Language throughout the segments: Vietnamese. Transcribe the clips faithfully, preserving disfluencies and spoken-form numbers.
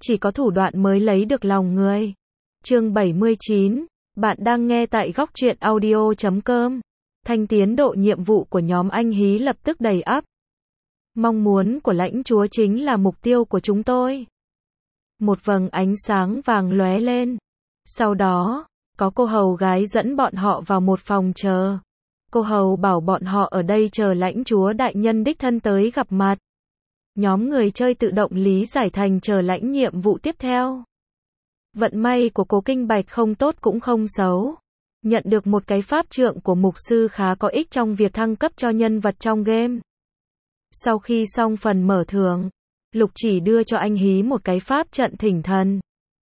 Chỉ có thủ đoạn mới lấy được lòng người. Chương bảy mươi chín, bạn đang nghe tại góc truyện audio chấm com. Thanh tiến độ nhiệm vụ của nhóm anh Hí lập tức đầy ắp. Mong muốn của lãnh chúa chính là mục tiêu của chúng tôi. Một vầng ánh sáng vàng lóe lên. Sau đó, có cô hầu gái dẫn bọn họ vào một phòng chờ. Cô hầu bảo bọn họ ở đây chờ lãnh chúa đại nhân đích thân tới gặp mặt. Nhóm người chơi tự động lý giải thành chờ lãnh nhiệm vụ tiếp theo. Vận may của Cố Kinh Bạch không tốt cũng không xấu. Nhận được một cái pháp trượng của mục sư khá có ích trong việc thăng cấp cho nhân vật trong game. Sau khi xong phần mở thưởng, Lục Chỉ đưa cho anh Hí một cái pháp trận thỉnh thần.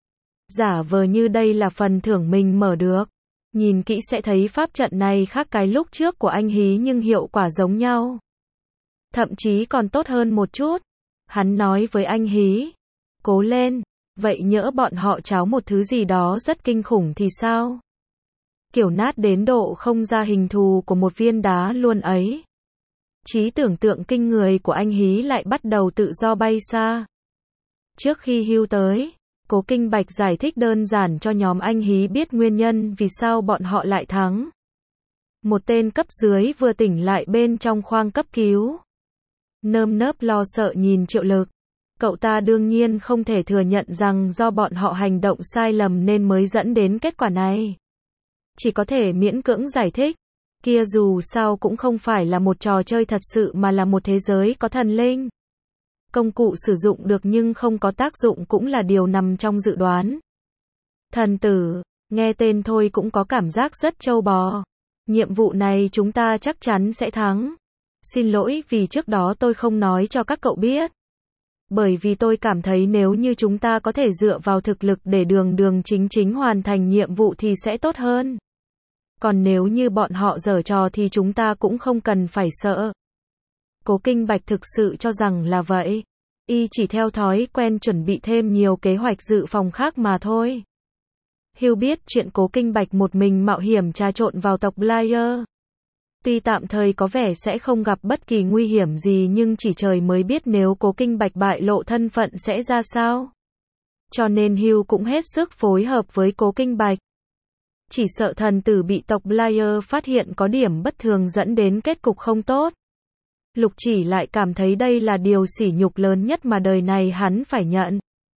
Giả vờ như đây là phần thưởng mình mở được. Nhìn kỹ sẽ thấy pháp trận này khác cái lúc trước của anh Hí nhưng hiệu quả giống nhau. Thậm chí còn tốt hơn một chút. Hắn nói với anh Hí, cố lên, vậy nhỡ bọn họ tráo một thứ gì đó rất kinh khủng thì sao? Kiểu nát đến độ không ra hình thù của một viên đá luôn ấy. Trí tưởng tượng kinh người của anh Hí lại bắt đầu tự do bay xa. Trước khi hưu tới, Cố Kinh Bạch giải thích đơn giản cho nhóm anh Hí biết nguyên nhân vì sao bọn họ lại thắng. Một tên cấp dưới vừa tỉnh lại bên trong khoang cấp cứu. Nơm nớp lo sợ nhìn Triệu Lực. Cậu ta đương nhiên không thể thừa nhận rằng do bọn họ hành động sai lầm nên mới dẫn đến kết quả này. Chỉ có thể miễn cưỡng giải thích. Kia dù sao cũng không phải là một trò chơi thật sự mà là một thế giới có thần linh. Công cụ sử dụng được nhưng không có tác dụng cũng là điều nằm trong dự đoán. Thần tử, nghe tên thôi cũng có cảm giác rất trâu bò. Nhiệm vụ này chúng ta chắc chắn sẽ thắng. Xin lỗi vì trước đó tôi không nói cho các cậu biết. Bởi vì tôi cảm thấy nếu như chúng ta có thể dựa vào thực lực để đường đường chính chính hoàn thành nhiệm vụ thì sẽ tốt hơn. Còn nếu như bọn họ giở trò thì chúng ta cũng không cần phải sợ. Cố Kinh Bạch thực sự cho rằng là vậy. Y chỉ theo thói quen chuẩn bị thêm nhiều kế hoạch dự phòng khác mà thôi. Hưu biết chuyện Cố Kinh Bạch một mình mạo hiểm trà trộn vào tộc Blair. Tuy tạm thời có vẻ sẽ không gặp bất kỳ nguy hiểm gì nhưng chỉ trời mới biết nếu Cố Kinh Bạch bại lộ thân phận sẽ ra sao. Cho nên Hưu cũng hết sức phối hợp với Cố Kinh Bạch. Chỉ sợ thần tử bị tộc Blair phát hiện có điểm bất thường dẫn đến kết cục không tốt. Lục Chỉ lại cảm thấy đây là điều sỉ nhục lớn nhất mà đời này hắn phải nhận.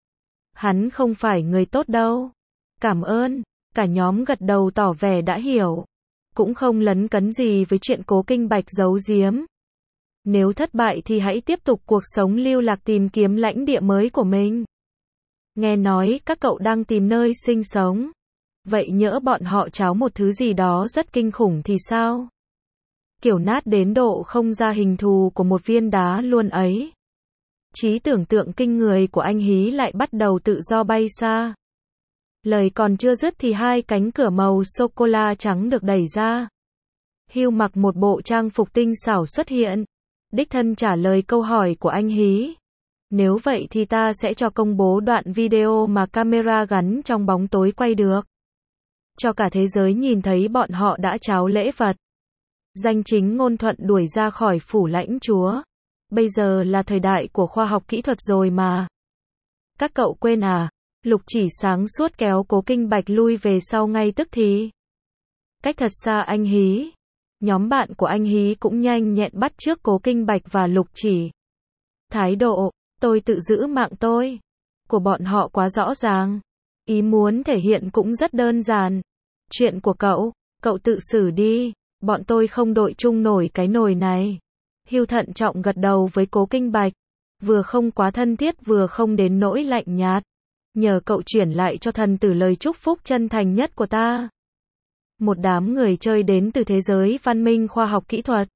Hắn không phải người tốt đâu. Cảm ơn, cả nhóm gật đầu tỏ vẻ đã hiểu. Cũng không lấn cấn gì với chuyện Cố Kinh Bạch giấu giếm. Nếu thất bại thì hãy tiếp tục cuộc sống lưu lạc tìm kiếm lãnh địa mới của mình. Nghe nói các cậu đang tìm nơi sinh sống. Vậy nhỡ bọn họ tráo một thứ gì đó rất kinh khủng thì sao? Kiểu nát đến độ không ra hình thù của một viên đá luôn ấy. Trí tưởng tượng kinh người của anh Hí lại bắt đầu tự do bay xa. Lời còn chưa dứt thì hai cánh cửa màu sô-cô-la trắng được đẩy ra. Hưu mặc một bộ trang phục tinh xảo xuất hiện. Đích thân trả lời câu hỏi của anh Hí. Nếu vậy thì ta sẽ cho công bố đoạn video mà camera gắn trong bóng tối quay được. Cho cả thế giới nhìn thấy bọn họ đã tráo lễ vật. Danh chính ngôn thuận đuổi ra khỏi phủ lãnh chúa. Bây giờ là thời đại của khoa học kỹ thuật rồi mà. Các cậu quên à? Lục Chỉ sáng suốt kéo Cố Kinh Bạch lui về sau ngay tức thì. Cách thật xa anh Hí. Nhóm bạn của anh Hí cũng nhanh nhẹn bắt trước Cố Kinh Bạch và Lục Chỉ. Thái độ, tôi tự giữ mạng tôi. Của bọn họ quá rõ ràng. Ý muốn thể hiện cũng rất đơn giản. Chuyện của cậu, cậu tự xử đi. Bọn tôi không đội chung nổi cái nồi này. Hưu thận trọng gật đầu với Cố Kinh Bạch. Vừa không quá thân thiết vừa không đến nỗi lạnh nhạt. Nhờ cậu chuyển lại cho thần tử lời chúc phúc chân thành nhất của ta. Một đám người chơi đến từ thế giới văn minh khoa học kỹ thuật.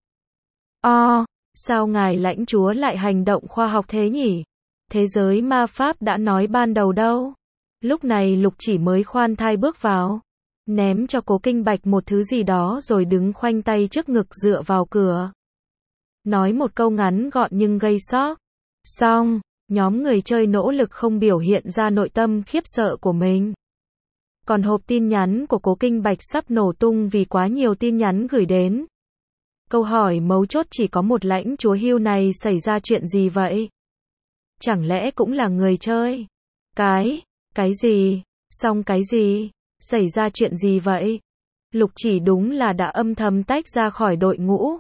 Ồ, sao ngài lãnh chúa lại hành động khoa học thế nhỉ? Thế giới ma pháp đã nói ban đầu đâu. Lúc này Lục Chỉ mới khoan thai bước vào. Ném cho Cố Kinh Bạch một thứ gì đó rồi đứng khoanh tay trước ngực dựa vào cửa. Nói một câu ngắn gọn nhưng gây sốc. Xong, nhóm người chơi nỗ lực không biểu hiện ra nội tâm khiếp sợ của mình. Còn hộp tin nhắn của Cố Kinh Bạch sắp nổ tung vì quá nhiều tin nhắn gửi đến. Câu hỏi mấu chốt chỉ có một lãnh chúa Hưu này xảy ra chuyện gì vậy? Chẳng lẽ cũng là người chơi? Cái, cái gì? Xong cái gì? Xảy ra chuyện gì vậy? Lục Chỉ đúng là đã âm thầm tách ra khỏi đội ngũ.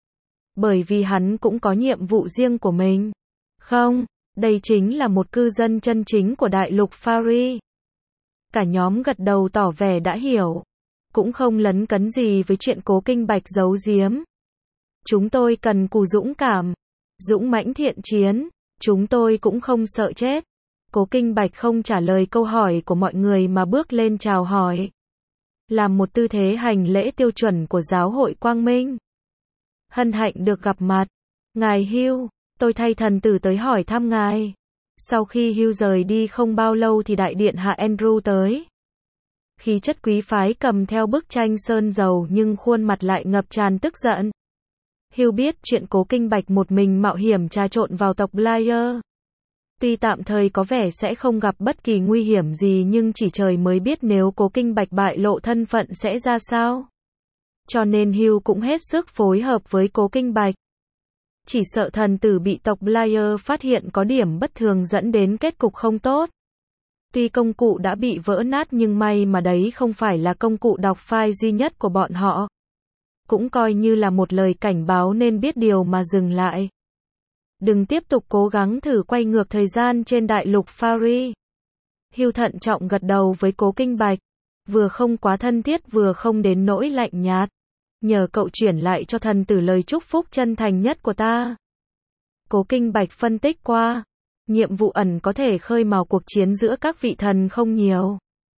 Bởi vì hắn cũng có nhiệm vụ riêng của mình. Không, đây chính là một cư dân chân chính của đại lục Fairy. Cả nhóm gật đầu tỏ vẻ đã hiểu. Cũng không lấn cấn gì với chuyện Cố Kinh Bạch giấu giếm. Chúng tôi cần cù dũng cảm, dũng mãnh thiện chiến, chúng tôi cũng không sợ chết. Cố Kinh Bạch không trả lời câu hỏi của mọi người mà bước lên chào hỏi. Làm một tư thế hành lễ tiêu chuẩn của giáo hội Quang Minh. Hân hạnh được gặp mặt. Ngài Hugh, tôi thay thần tử tới hỏi thăm ngài. Sau khi Hugh rời đi không bao lâu thì đại điện hạ Andrew tới. Khí chất quý phái cầm theo bức tranh sơn dầu nhưng khuôn mặt lại ngập tràn tức giận. Hugh biết chuyện Cố Kinh Bạch một mình mạo hiểm trà trộn vào tộc Blair. Tuy tạm thời có vẻ sẽ không gặp bất kỳ nguy hiểm gì nhưng chỉ trời mới biết nếu Cố Kinh Bạch bại lộ thân phận sẽ ra sao. Cho nên Hugh cũng hết sức phối hợp với Cố Kinh Bạch. Chỉ sợ thần tử bị tộc Blair phát hiện có điểm bất thường dẫn đến kết cục không tốt. Tuy công cụ đã bị vỡ nát nhưng may mà đấy không phải là công cụ đọc file duy nhất của bọn họ. Cũng coi như là một lời cảnh báo nên biết điều mà dừng lại. Đừng tiếp tục cố gắng thử quay ngược thời gian trên đại lục Fairy. Hugh thận trọng gật đầu với Cố Kinh Bạch. Vừa không quá thân thiết vừa không đến nỗi lạnh nhạt. Nhờ cậu chuyển lại cho thần tử lời chúc phúc chân thành nhất của ta. Cố Kinh Bạch phân tích qua. Nhiệm vụ ẩn có thể khơi mào cuộc chiến giữa các vị thần không nhiều.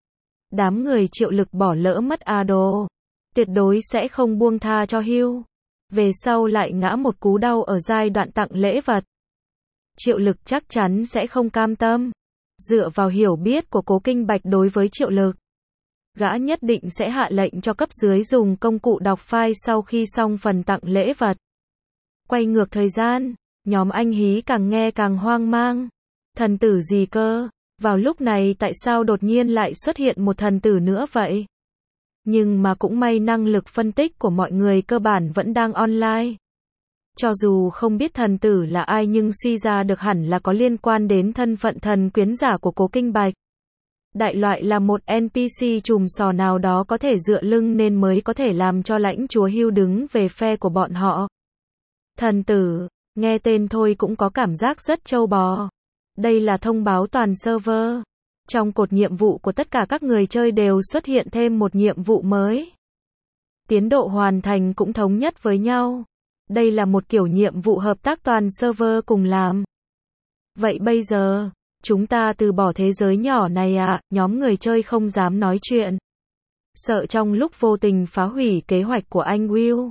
Đám người Triệu Lực bỏ lỡ mất Ado. Tuyệt đối sẽ không buông tha cho Hugh. Về sau lại ngã một cú đau ở giai đoạn tặng lễ vật. Triệu Lực chắc chắn sẽ không cam tâm. Dựa vào hiểu biết của Cố Kinh Bạch đối với Triệu Lực, gã nhất định sẽ hạ lệnh cho cấp dưới dùng công cụ đọc file sau khi xong phần tặng lễ vật. Quay ngược thời gian, nhóm anh Hí càng nghe càng hoang mang. Thần tử gì cơ? Vào lúc này tại sao đột nhiên lại xuất hiện một thần tử nữa vậy? Nhưng mà cũng may năng lực phân tích của mọi người cơ bản vẫn đang online. Cho dù không biết thần tử là ai nhưng suy ra được hẳn là có liên quan đến thân phận thần quyến giả của Cố Kinh Bạch. Đại loại là một en pê xê trùm sò nào đó có thể dựa lưng nên mới có thể làm cho lãnh chúa Hugh đứng về phe của bọn họ. Thần tử, nghe tên thôi cũng có cảm giác rất trâu bò. Đây là thông báo toàn server. Trong cột nhiệm vụ của tất cả các người chơi đều xuất hiện thêm một nhiệm vụ mới. Tiến độ hoàn thành cũng thống nhất với nhau. Đây là một kiểu nhiệm vụ hợp tác toàn server cùng làm. Vậy bây giờ, chúng ta từ bỏ thế giới nhỏ này à? Nhóm người chơi không dám nói chuyện. Sợ trong lúc vô tình phá hủy kế hoạch của anh Will.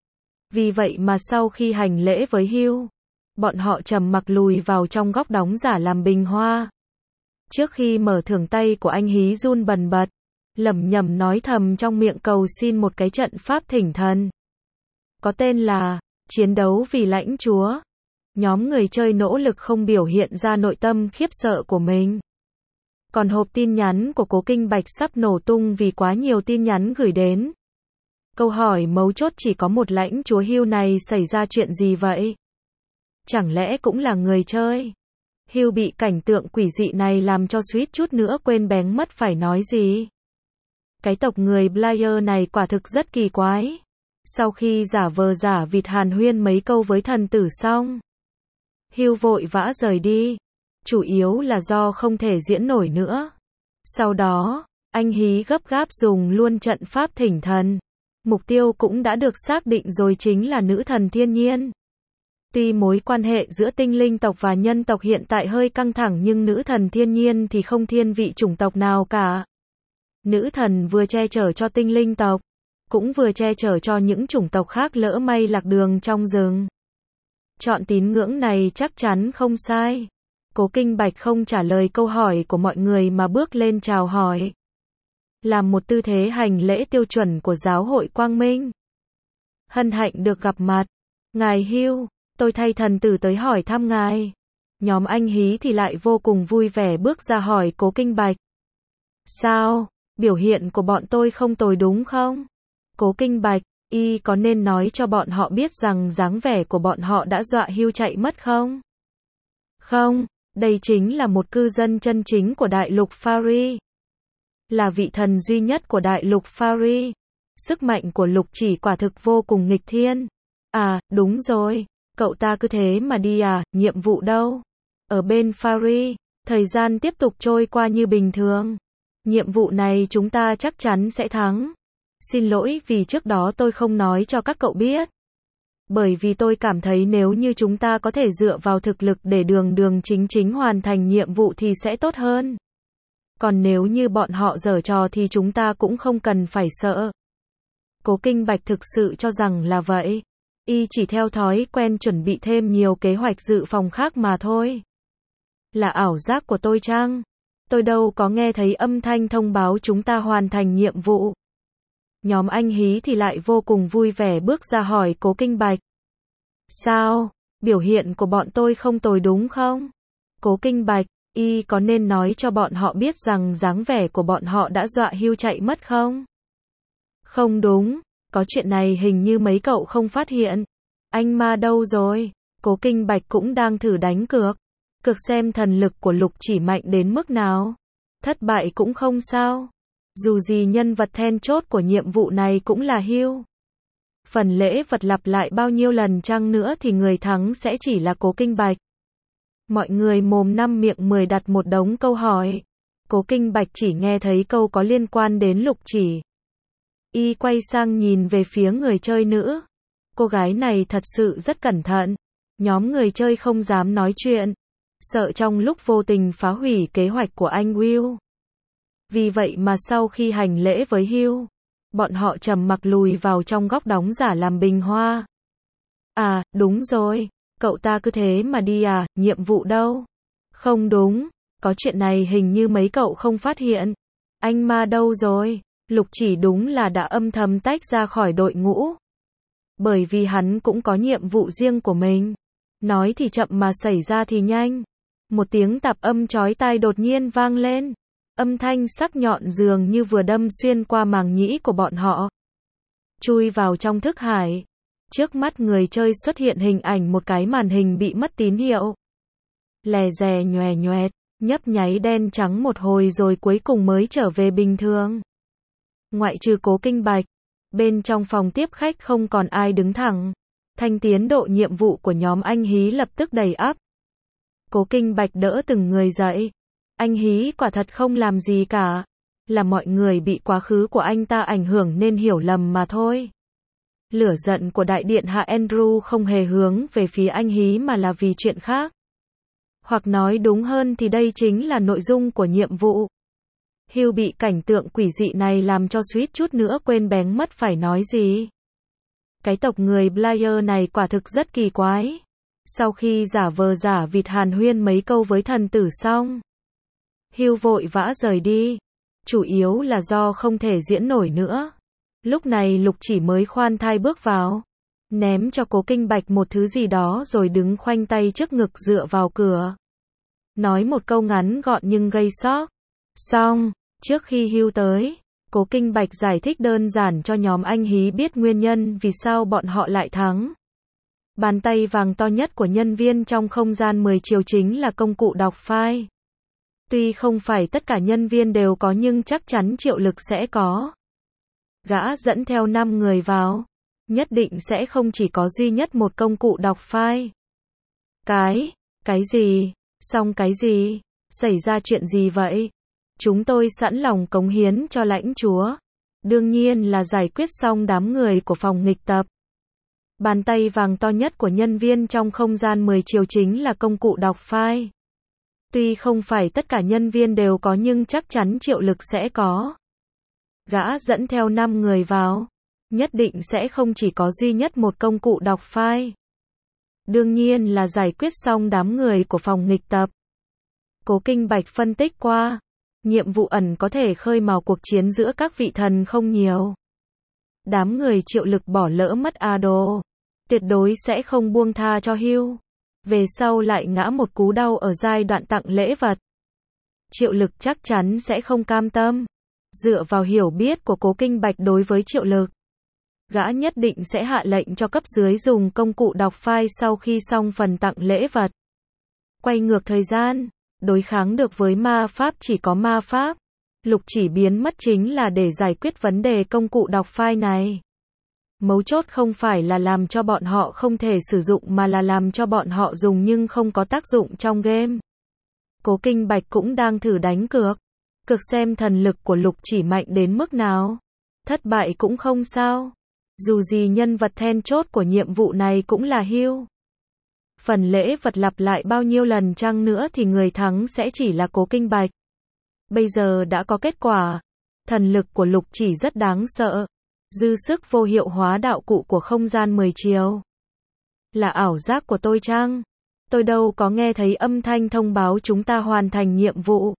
Vì vậy mà sau khi hành lễ với Hugh, bọn họ trầm mặc lùi vào trong góc đóng giả làm bình hoa. Trước khi mở thưởng tay của anh Hí run bần bật, lẩm nhẩm nói thầm trong miệng cầu xin một cái trận pháp thỉnh thần. Có tên là, chiến đấu vì lãnh chúa. Nhóm người chơi nỗ lực không biểu hiện ra nội tâm khiếp sợ của mình. Còn hộp tin nhắn của Cố Kinh Bạch sắp nổ tung vì quá nhiều tin nhắn gửi đến. Câu hỏi mấu chốt chỉ có một, lãnh chúa Hugh này xảy ra chuyện gì vậy? Chẳng lẽ cũng là người chơi? Hugh bị cảnh tượng quỷ dị này làm cho suýt chút nữa quên bén mất phải nói gì. Cái tộc người Blair này quả thực rất kỳ quái. Sau khi giả vờ giả vịt hàn huyên mấy câu với thần tử xong, Hugh vội vã rời đi. Chủ yếu là do không thể diễn nổi nữa. Sau đó, anh Hí gấp gáp dùng luôn trận pháp thỉnh thần. Mục tiêu cũng đã được xác định rồi, chính là nữ thần thiên nhiên. Tuy mối quan hệ giữa tinh linh tộc và nhân tộc hiện tại hơi căng thẳng nhưng nữ thần thiên nhiên thì không thiên vị chủng tộc nào cả. Nữ thần vừa che chở cho tinh linh tộc, cũng vừa che chở cho những chủng tộc khác lỡ may lạc đường trong rừng. Chọn tín ngưỡng này chắc chắn không sai. Cố Kinh Bạch không trả lời câu hỏi của mọi người mà bước lên chào hỏi. Làm một tư thế hành lễ tiêu chuẩn của giáo hội Quang Minh. Hân hạnh được gặp mặt. Ngài Hugh, tôi thay thần tử tới hỏi thăm ngài. Nhóm anh Hí thì lại vô cùng vui vẻ bước ra hỏi Cố Kinh Bạch. Sao, biểu hiện của bọn tôi không tồi đúng không? Cố Kinh Bạch, y có nên nói cho bọn họ biết rằng dáng vẻ của bọn họ đã dọa Hugh chạy mất không? Không, Đây chính là một cư dân chân chính của đại lục Fairy. Là vị thần duy nhất của đại lục Fairy. Sức mạnh của Lục Chỉ quả thực vô cùng nghịch thiên. À, đúng rồi, cậu ta cứ thế mà đi à, nhiệm vụ đâu? Ở bên Fairy, thời gian tiếp tục trôi qua như bình thường. Nhiệm vụ này chúng ta chắc chắn sẽ thắng. Xin lỗi vì trước đó tôi không nói cho các cậu biết. Bởi vì tôi cảm thấy nếu như chúng ta có thể dựa vào thực lực để đường đường chính chính hoàn thành nhiệm vụ thì sẽ tốt hơn. Còn nếu như bọn họ giở trò thì chúng ta cũng không cần phải sợ. Cố Kinh Bạch thực sự cho rằng là vậy. Y chỉ theo thói quen chuẩn bị thêm nhiều kế hoạch dự phòng khác mà thôi. Là ảo giác của tôi chăng? Tôi đâu có nghe thấy âm thanh thông báo chúng ta hoàn thành nhiệm vụ. Nhóm anh Hí thì lại vô cùng vui vẻ bước ra hỏi Cố Kinh Bạch. Sao? Biểu hiện của bọn tôi không tồi đúng không? Cố Kinh Bạch, y có nên nói cho bọn họ biết rằng dáng vẻ của bọn họ đã dọa hưu chạy mất không? Không đúng, có chuyện này hình như mấy cậu không phát hiện. Anh ma đâu rồi? Cố Kinh Bạch cũng đang thử đánh cược. Cược xem thần lực của Lục Chỉ mạnh đến mức nào. Thất bại cũng không sao. Dù gì nhân vật then chốt của nhiệm vụ này cũng là hưu. Phần lễ vật lặp lại bao nhiêu lần chăng nữa thì người thắng sẽ chỉ là Cố Kinh Bạch. Mọi người mồm năm miệng mười đặt một đống câu hỏi. Cố Kinh Bạch chỉ nghe thấy câu có liên quan đến Lục Chỉ. Y quay sang nhìn về phía người chơi nữ. Cô gái này thật sự rất cẩn thận. Nhóm người chơi không dám nói chuyện. Sợ trong lúc vô tình phá hủy kế hoạch của anh Will. Vì vậy mà sau khi hành lễ với Hugh, bọn họ trầm mặc lùi vào trong góc đóng giả làm bình hoa. À, đúng rồi, cậu ta cứ thế mà đi à, nhiệm vụ đâu? Không đúng, có chuyện này hình như mấy cậu không phát hiện. Anh ma đâu rồi? Lục Chỉ đúng là đã âm thầm tách ra khỏi đội ngũ. Bởi vì hắn cũng có nhiệm vụ riêng của mình. Nói thì chậm mà xảy ra thì nhanh. Một tiếng tạp âm chói tai đột nhiên vang lên. Âm thanh sắc nhọn dường như vừa đâm xuyên qua màng nhĩ của bọn họ. Chui vào trong thức hải. Trước mắt người chơi xuất hiện hình ảnh một cái màn hình bị mất tín hiệu. Lè dè nhòe nhoẹt, nhấp nháy đen trắng một hồi rồi cuối cùng mới trở về bình thường. Ngoại trừ Cố Kinh Bạch, bên trong phòng tiếp khách không còn ai đứng thẳng. Thanh tiến độ nhiệm vụ của nhóm anh Hí lập tức đầy ắp. Cố Kinh Bạch đỡ từng người dậy. Anh Hí quả thật không làm gì cả. Là mọi người bị quá khứ của anh ta ảnh hưởng nên hiểu lầm mà thôi. Lửa giận của đại điện hạ Andrew không hề hướng về phía anh Hí mà là vì chuyện khác. Hoặc nói đúng hơn thì đây chính là nội dung của nhiệm vụ. Hugh bị cảnh tượng quỷ dị này làm cho suýt chút nữa quên bén mất phải nói gì. Cái tộc người Blair này quả thực rất kỳ quái. Sau khi giả vờ giả vịt hàn huyên mấy câu với thần tử xong, Hugh vội vã rời đi. Chủ yếu là do không thể diễn nổi nữa. Lúc này Lục Chỉ mới khoan thai bước vào, ném cho Cố Kinh Bạch một thứ gì đó rồi đứng khoanh tay trước ngực dựa vào cửa. Nói một câu ngắn gọn nhưng gây sốc. Xong, trước khi Hugh tới, Cố Kinh Bạch giải thích đơn giản cho nhóm anh Hí biết nguyên nhân vì sao bọn họ lại thắng. Bàn tay vàng to nhất của nhân viên trong không gian mười chiều chính là công cụ đọc file. Tuy không phải tất cả nhân viên đều có nhưng chắc chắn triệu lực sẽ có. Gã dẫn theo năm người vào, nhất định sẽ không chỉ có duy nhất một công cụ đọc file. Cái, cái gì? Xong cái gì? Xảy ra chuyện gì vậy? Chúng tôi sẵn lòng cống hiến cho lãnh chúa. Đương nhiên là giải quyết xong đám người của phòng nghịch tập. Bàn tay vàng to nhất của nhân viên trong không gian mười chiều chính là công cụ đọc file. Tuy không phải tất cả nhân viên đều có nhưng chắc chắn triệu lực sẽ có. Gã dẫn theo năm người vào, nhất định sẽ không chỉ có duy nhất một công cụ đọc file. Đương nhiên là giải quyết xong đám người của phòng nghịch tập. Cố Kinh Bạch phân tích qua, nhiệm vụ ẩn có thể khơi mào cuộc chiến giữa các vị thần không nhiều. Đám người triệu lực bỏ lỡ mất Ado, tuyệt đối sẽ không buông tha cho Hugh. Về sau lại ngã một cú đau ở giai đoạn tặng lễ vật. Triệu lực chắc chắn sẽ không cam tâm. Dựa vào hiểu biết của Cố Kinh Bạch đối với triệu lực, gã nhất định sẽ hạ lệnh cho cấp dưới dùng công cụ đọc file sau khi xong phần tặng lễ vật. Quay ngược thời gian, đối kháng được với ma pháp chỉ có ma pháp. Lục Chỉ biến mất chính là để giải quyết vấn đề công cụ đọc file này. Mấu chốt không phải là làm cho bọn họ không thể sử dụng mà là làm cho bọn họ dùng nhưng không có tác dụng trong game. Cố Kinh Bạch cũng đang thử đánh cược. Cược xem thần lực của Lục Chỉ mạnh đến mức nào. Thất bại cũng không sao. Dù gì nhân vật then chốt của nhiệm vụ này cũng là Hugh. Phần lễ vật lặp lại bao nhiêu lần chăng nữa thì người thắng sẽ chỉ là Cố Kinh Bạch. Bây giờ đã có kết quả. Thần lực của Lục Chỉ rất đáng sợ. Dư sức vô hiệu hóa đạo cụ của không gian mười chiều. Là ảo giác của tôi chăng? Tôi đâu có nghe thấy âm thanh thông báo chúng ta hoàn thành nhiệm vụ.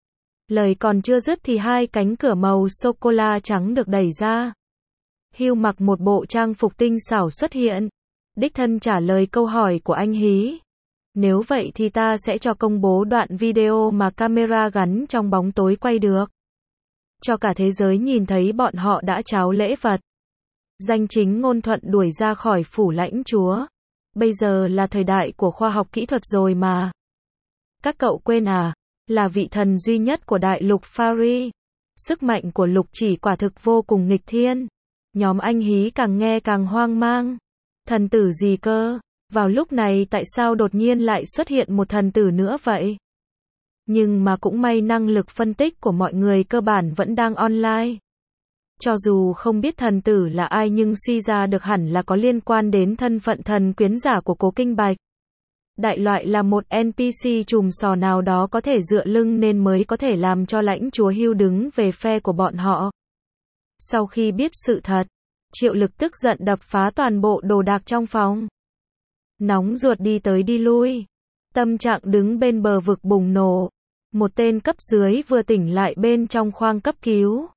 Lời còn chưa dứt thì hai cánh cửa màu sô-cô-la trắng được đẩy ra. Hugh mặc một bộ trang phục tinh xảo xuất hiện. Đích thân trả lời câu hỏi của anh Hí. Nếu vậy thì ta sẽ cho công bố đoạn video mà camera gắn trong bóng tối quay được. Cho cả thế giới nhìn thấy bọn họ đã tráo lễ vật. Danh chính ngôn thuận đuổi ra khỏi phủ lãnh chúa. Bây giờ là thời đại của khoa học kỹ thuật rồi mà. Các cậu quên à, là vị thần duy nhất của đại lục Fairy. Sức mạnh của Lục Chỉ quả thực vô cùng nghịch thiên. Nhóm anh Hí càng nghe càng hoang mang. Thần tử gì cơ? Vào lúc này tại sao đột nhiên lại xuất hiện một thần tử nữa vậy? Nhưng mà cũng may năng lực phân tích của mọi người cơ bản vẫn đang online. Cho dù không biết thần tử là ai nhưng suy ra được hẳn là có liên quan đến thân phận thần quyến giả của Cố Kinh Bạch. Đại loại là một en pê xê chùm sò nào đó có thể dựa lưng nên mới có thể làm cho lãnh chúa Hugh đứng về phe của bọn họ. Sau khi biết sự thật, Triệu Lực tức giận đập phá toàn bộ đồ đạc trong phòng. Nóng ruột đi tới đi lui. Tâm trạng đứng bên bờ vực bùng nổ. Một tên cấp dưới vừa tỉnh lại bên trong khoang cấp cứu.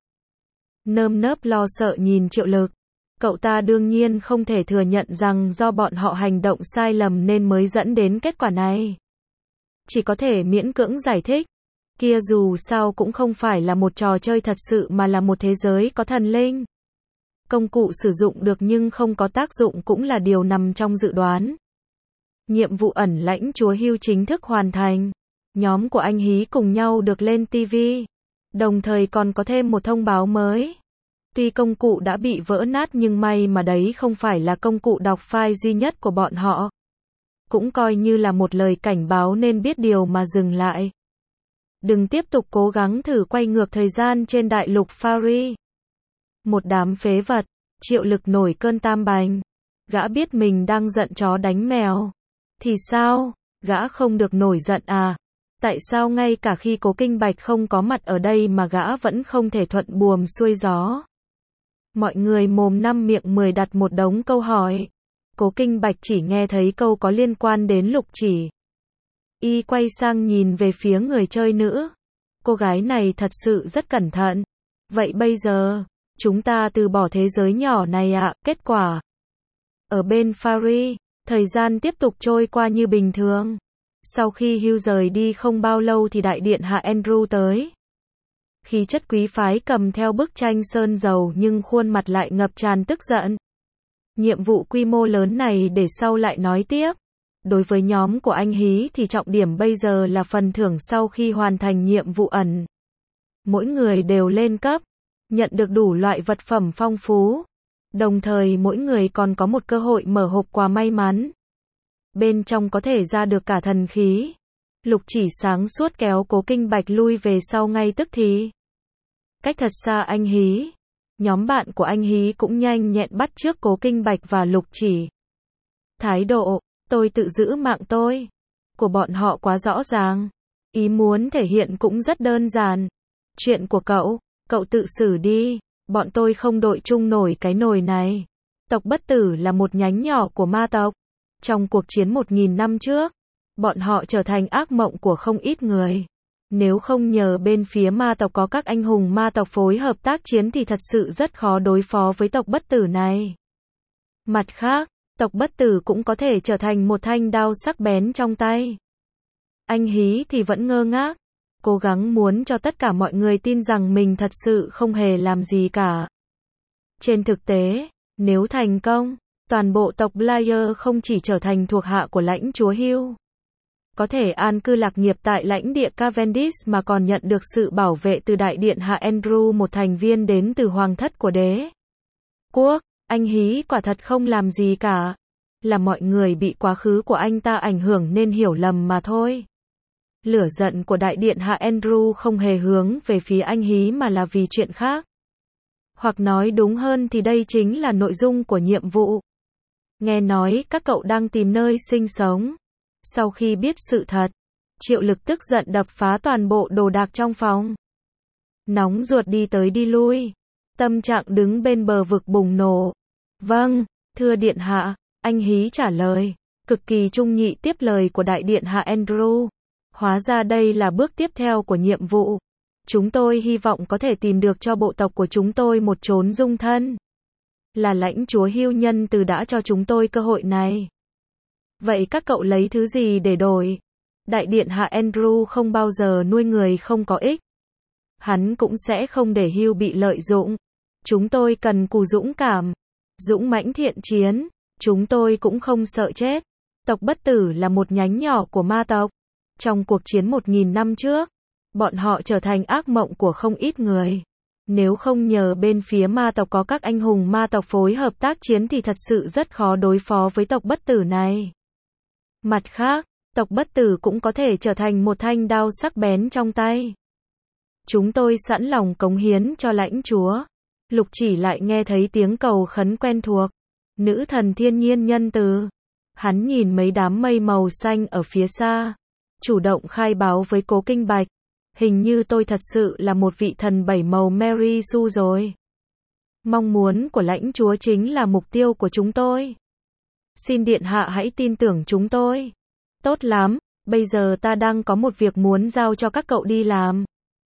Nơm nớp lo sợ nhìn Triệu Lực. Cậu ta đương nhiên không thể thừa nhận rằng do bọn họ hành động sai lầm nên mới dẫn đến kết quả này. Chỉ có thể miễn cưỡng giải thích. Kia dù sao cũng không phải là một trò chơi thật sự mà là một thế giới có thần linh. Công cụ sử dụng được nhưng không có tác dụng cũng là điều nằm trong dự đoán. Nhiệm vụ ẩn lãnh chúa Hugh chính thức hoàn thành. Nhóm của anh Hí cùng nhau được lên ti vi. Đồng thời còn có thêm một thông báo mới. Tuy công cụ đã bị vỡ nát nhưng may mà đấy không phải là công cụ đọc file duy nhất của bọn họ. Cũng coi như là một lời cảnh báo nên biết điều mà dừng lại. Đừng tiếp tục cố gắng thử quay ngược thời gian trên đại lục Fairy. Một đám phế vật. Triệu Lực nổi cơn tam bành. Gã biết mình đang giận chó đánh mèo. Thì sao? Gã không được nổi giận à? Tại sao ngay cả khi Cố Kinh Bạch không có mặt ở đây mà gã vẫn không thể thuận buồm xuôi gió? Mọi người mồm năm miệng mười đặt một đống câu hỏi. Cố Kinh Bạch chỉ nghe thấy câu có liên quan đến Lục Chỉ. Y quay sang nhìn về phía người chơi nữ. Cô gái này thật sự rất cẩn thận. Vậy bây giờ, chúng ta từ bỏ thế giới nhỏ này ạ. À, kết quả. Ở bên Fairy, thời gian tiếp tục trôi qua như bình thường. Sau khi Hugh rời đi không bao lâu thì đại điện hạ Andrew tới. Khí chất quý phái cầm theo bức tranh sơn dầu nhưng khuôn mặt lại ngập tràn tức giận. Nhiệm vụ quy mô lớn này để sau lại nói tiếp. Đối với nhóm của anh Hí thì trọng điểm bây giờ là phần thưởng sau khi hoàn thành nhiệm vụ ẩn. Mỗi người đều lên cấp, nhận được đủ loại vật phẩm phong phú. Đồng thời mỗi người còn có một cơ hội mở hộp quà may mắn. Bên trong có thể ra được cả thần khí. Lục Chỉ sáng suốt kéo Cố Kinh Bạch lui về sau ngay tức thì. Cách thật xa anh Hí. Nhóm bạn của anh Hí cũng nhanh nhẹn bắt chước Cố Kinh Bạch và Lục Chỉ. Thái độ, tôi tự giữ mạng tôi, của bọn họ quá rõ ràng. Ý muốn thể hiện cũng rất đơn giản. Chuyện của cậu, cậu tự xử đi. Bọn tôi không đội chung nổi cái nồi này. Tộc Bất Tử là một nhánh nhỏ của ma tộc. Trong cuộc chiến một nghìn năm trước, bọn họ trở thành ác mộng của không ít người. Nếu không nhờ bên phía ma tộc có các anh hùng ma tộc phối hợp tác chiến thì thật sự rất khó đối phó với tộc Bất Tử này. Mặt khác, tộc Bất Tử cũng có thể trở thành một thanh đao sắc bén trong tay. Anh Hí thì vẫn ngơ ngác, cố gắng muốn cho tất cả mọi người tin rằng mình thật sự không hề làm gì cả. Trên thực tế, nếu thành công, toàn bộ tộc Blair không chỉ trở thành thuộc hạ của lãnh chúa Hugh, có thể an cư lạc nghiệp tại lãnh địa Cavendish mà còn nhận được sự bảo vệ từ đại điện hạ Andrew, một thành viên đến từ hoàng thất của đế quốc. Anh Hí quả thật không làm gì cả. Là mọi người bị quá khứ của anh ta ảnh hưởng nên hiểu lầm mà thôi. Lửa giận của đại điện hạ Andrew không hề hướng về phía anh Hí mà là vì chuyện khác. Hoặc nói đúng hơn thì đây chính là nội dung của nhiệm vụ. Nghe nói các cậu đang tìm nơi sinh sống. Sau khi biết sự thật, Triệu Lực tức giận đập phá toàn bộ đồ đạc trong phòng. Nóng ruột đi tới đi lui. Tâm trạng đứng bên bờ vực bùng nổ. Vâng, thưa điện hạ, anh Hí trả lời. Cực kỳ trung nhị tiếp lời của đại điện hạ Andrew. Hóa ra đây là bước tiếp theo của nhiệm vụ. Chúng tôi hy vọng có thể tìm được cho bộ tộc của chúng tôi một chốn dung thân. Là lãnh chúa hưu nhân từ đã cho chúng tôi cơ hội này. Vậy các cậu lấy thứ gì để đổi? Đại điện hạ Andrew không bao giờ nuôi người không có ích. Hắn cũng sẽ không để hưu bị lợi dụng. Chúng tôi cần cù dũng cảm, dũng mãnh thiện chiến. Chúng tôi cũng không sợ chết. Tộc Bất Tử là một nhánh nhỏ của ma tộc. Trong cuộc chiến một nghìn năm trước, bọn họ trở thành ác mộng của không ít người. Nếu không nhờ bên phía ma tộc có các anh hùng ma tộc phối hợp tác chiến thì thật sự rất khó đối phó với tộc Bất Tử này. Mặt khác, tộc Bất Tử cũng có thể trở thành một thanh đao sắc bén trong tay. Chúng tôi sẵn lòng cống hiến cho lãnh chúa. Lục Chỉ lại nghe thấy tiếng cầu khấn quen thuộc. Nữ thần thiên nhiên nhân từ. Hắn nhìn mấy đám mây màu xanh ở phía xa. Chủ động khai báo với Cố Kinh Bạch. Hình như tôi thật sự là một vị thần bảy màu Mary Sue rồi. Mong muốn của lãnh chúa chính là mục tiêu của chúng tôi. Xin điện hạ hãy tin tưởng chúng tôi. Tốt lắm, bây giờ ta đang có một việc muốn giao cho các cậu đi làm.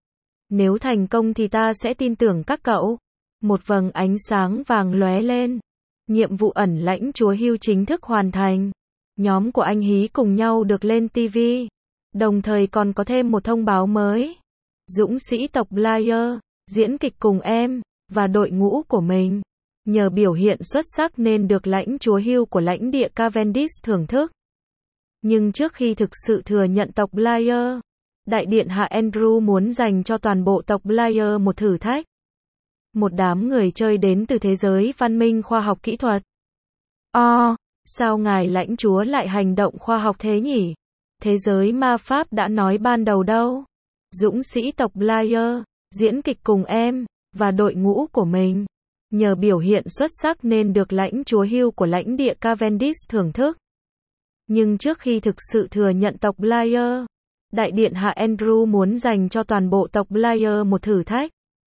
Nếu thành công thì ta sẽ tin tưởng các cậu. Một vầng ánh sáng vàng lóe lên. Nhiệm vụ ẩn lãnh chúa hưu chính thức hoàn thành. Nhóm của anh Hí cùng nhau được lên ti vi. Đồng thời còn có thêm một thông báo mới. Dũng sĩ tộc Blair, diễn kịch cùng em, và đội ngũ của mình. Nhờ biểu hiện xuất sắc nên được lãnh chúa hưu của lãnh địa Cavendish thưởng thức. Nhưng trước khi thực sự thừa nhận tộc Blair, đại điện hạ Andrew muốn dành cho toàn bộ tộc Blair một thử thách. Một đám người chơi đến từ thế giới văn minh khoa học kỹ thuật. Ồ, sao ngài lãnh chúa lại hành động khoa học thế nhỉ? Thế giới ma pháp đã nói ban đầu đâu. Dũng sĩ tộc Blair, diễn kịch cùng em, và đội ngũ của mình. Nhờ biểu hiện xuất sắc nên được lãnh chúa hưu của lãnh địa Cavendish thưởng thức. Nhưng trước khi thực sự thừa nhận tộc Blair, đại điện hạ Andrew muốn dành cho toàn bộ tộc Blair một thử thách.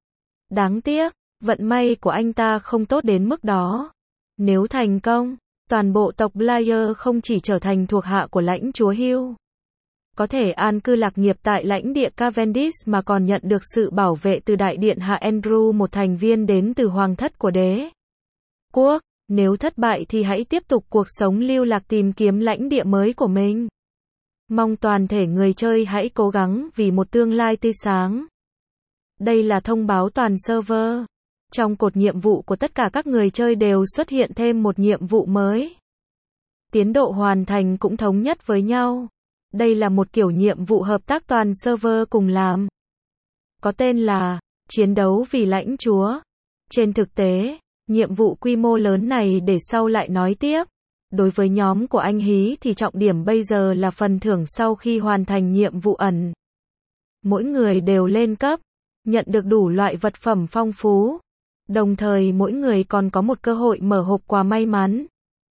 Đáng tiếc, vận may của anh ta không tốt đến mức đó. Nếu thành công, toàn bộ tộc Blair không chỉ trở thành thuộc hạ của lãnh chúa hưu, có thể an cư lạc nghiệp tại lãnh địa Cavendish mà còn nhận được sự bảo vệ từ đại điện hạ Andrew, một thành viên đến từ hoàng thất của đế quốc. Nếu thất bại thì hãy tiếp tục cuộc sống lưu lạc tìm kiếm lãnh địa mới của mình. Mong toàn thể người chơi hãy cố gắng vì một tương lai tươi sáng. Đây là thông báo toàn server. Trong cột nhiệm vụ của tất cả các người chơi đều xuất hiện thêm một nhiệm vụ mới. Tiến độ hoàn thành cũng thống nhất với nhau. Đây là một kiểu nhiệm vụ hợp tác toàn server cùng làm. Có tên là chiến đấu vì lãnh chúa. Trên thực tế, nhiệm vụ quy mô lớn này để sau lại nói tiếp. Đối với nhóm của anh Hí thì trọng điểm bây giờ là phần thưởng sau khi hoàn thành nhiệm vụ ẩn. Mỗi người đều lên cấp, nhận được đủ loại vật phẩm phong phú. Đồng thời mỗi người còn có một cơ hội mở hộp quà may mắn.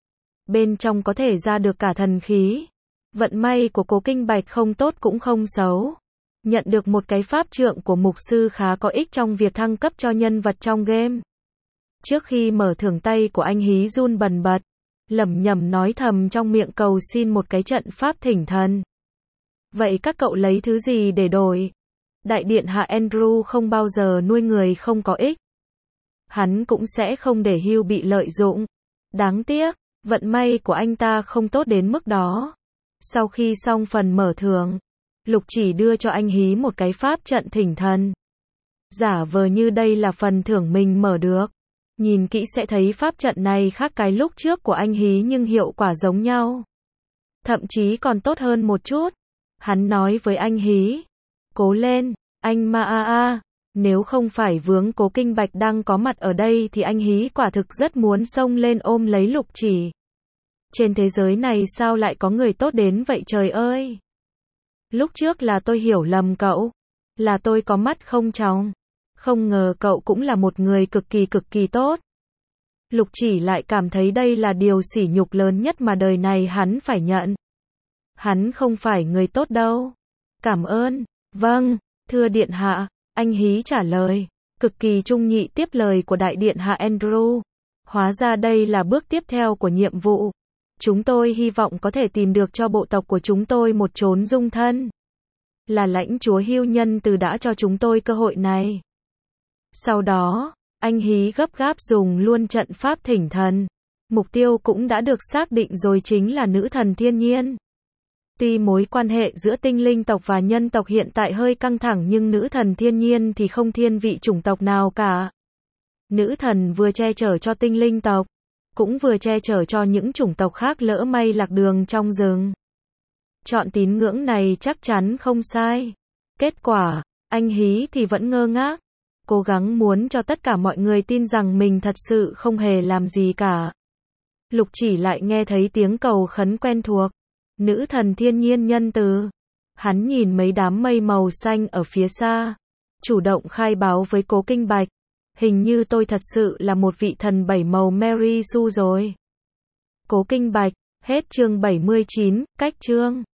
Bên trong có thể ra được cả thần khí. Vận may của Cố Kinh Bạch không tốt cũng không xấu. Nhận được một cái pháp trượng của mục sư khá có ích trong việc thăng cấp cho nhân vật trong game. Trước khi mở thưởng tay của anh Hí run bần bật, lẩm nhẩm nói thầm trong miệng cầu xin một cái trận pháp thỉnh thần. Vậy các cậu lấy thứ gì để đổi? Đại điện hạ Andrew không bao giờ nuôi người không có ích. Hắn cũng sẽ không để hưu bị lợi dụng. Đáng tiếc, vận may của anh ta không tốt đến mức đó. Sau khi xong phần mở thưởng, Lục Chỉ đưa cho anh Hí một cái pháp trận thỉnh thần. Giả vờ như đây là phần thưởng mình mở được. Nhìn kỹ sẽ thấy pháp trận này khác cái lúc trước của anh Hí nhưng hiệu quả giống nhau. Thậm chí còn tốt hơn một chút. Hắn nói với anh Hí. Cố lên, anh Ma A A. Nếu không phải vướng Cố Kinh Bạch đang có mặt ở đây thì anh Hí quả thực rất muốn xông lên ôm lấy Lục Chỉ. Trên thế giới này sao lại có người tốt đến vậy trời ơi? Lúc trước là tôi hiểu lầm cậu. Là tôi có mắt không tròng. Không ngờ cậu cũng là một người cực kỳ cực kỳ tốt. Lục Chỉ lại cảm thấy đây là điều sỉ nhục lớn nhất mà đời này hắn phải nhận. Hắn không phải người tốt đâu. Cảm ơn. Vâng, thưa điện hạ. Anh Hí trả lời. Cực kỳ trung nhị tiếp lời của đại điện hạ Andrew. Hóa ra đây là bước tiếp theo của nhiệm vụ. Chúng tôi hy vọng có thể tìm được cho bộ tộc của chúng tôi một chốn dung thân. Là lãnh chúa hưu nhân từ đã cho chúng tôi cơ hội này. Sau đó, anh Hí gấp gáp dùng luôn trận pháp thỉnh thần. Mục tiêu cũng đã được xác định rồi, chính là nữ thần thiên nhiên. Tuy mối quan hệ giữa tinh linh tộc và nhân tộc hiện tại hơi căng thẳng nhưng nữ thần thiên nhiên thì không thiên vị chủng tộc nào cả. Nữ thần vừa che chở cho tinh linh tộc, cũng vừa che chở cho những chủng tộc khác lỡ may lạc đường trong rừng. Chọn tín ngưỡng này chắc chắn không sai. Kết quả, anh Hí thì vẫn ngơ ngác, cố gắng muốn cho tất cả mọi người tin rằng mình thật sự không hề làm gì cả. Lục Chỉ lại nghe thấy tiếng cầu khấn quen thuộc. Nữ thần thiên nhiên nhân từ. Hắn nhìn mấy đám mây màu xanh ở phía xa, chủ động khai báo với Cố Kinh Bạch. Hình như tôi thật sự là một vị thần bảy màu Mary Sue rồi. Cố Kinh Bạch, hết chương bảy mươi chín, cách chương.